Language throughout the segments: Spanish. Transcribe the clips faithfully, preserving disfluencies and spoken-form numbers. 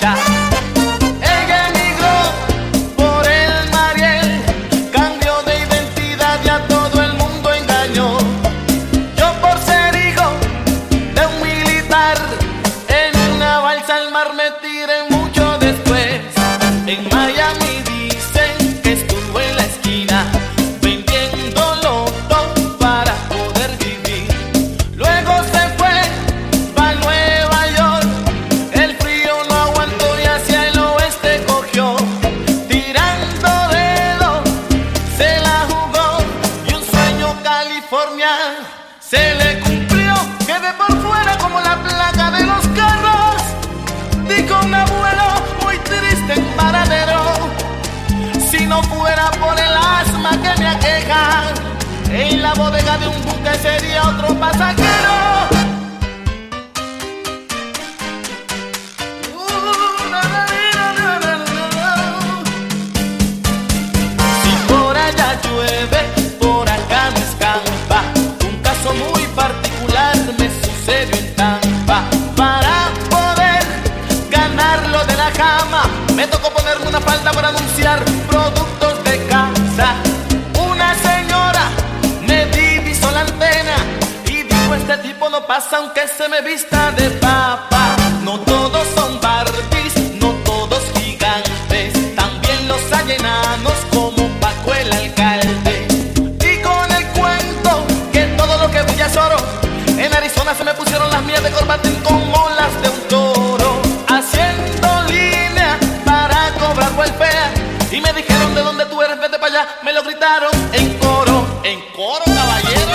cha. Ella emigró por el Mariel, cambió de identidad y a todo el mundo engañó. Yo por ser hijo de un militar, en una balsa al mar me tiré mucho después. En Miami dicen que estuvo en la esquina vendiendo loto para poder vivir. Luego se fue pa' Nueva York, el frío no aguantó y hacia el oeste cogió. Tirando dedos se la jugó y un sueño California se le cumplió. Quedé por fuera como la plaga de los carros, dijo un abuelo muy triste en Paradero. Si no fuera por el asma que me aqueja, en la bodega de un buque sería otro pasajero. Uh, na, na, na, na, na, na. Si por allá llueve, por acá no escampa. Un caso muy particular me sucedió en Tampa. Para poder ganar lo de la cama, me tocó ponerme una falda para anunciar productos de casa. Una señora me divisó la antena y dijo: este tipo no pasa aunque se me vista de papa. No todos son Barbies, no todos gigantes, también los hay enanos como Paco el alcalde. Y con el cuento que todo lo que brilla es oro, en Arizona se me pusieron las mías de corbatín con olas de un toro, haciendo línea para cobrar welfare. Y me dijeron: ¿de dónde tú eres? Vete para allá. Me lo gritaron en coro. En coro, caballero.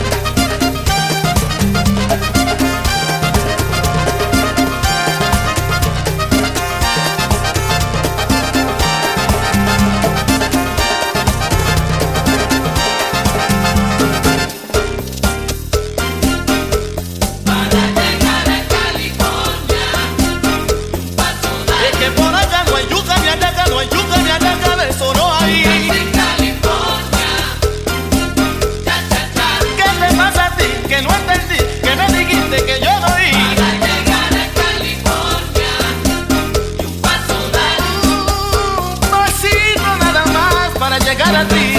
Para llegar a California, un paso da. Es que por acá no hay yuca ni allaca, no hay yuca ni allaca, de eso no hay. En California, cha cha cha. ¿Qué te pasa a ti? Que no entendí, que me dijiste que yo no Para oí. llegar a California, y un paso da. Un pasito nada más para llegar a ti.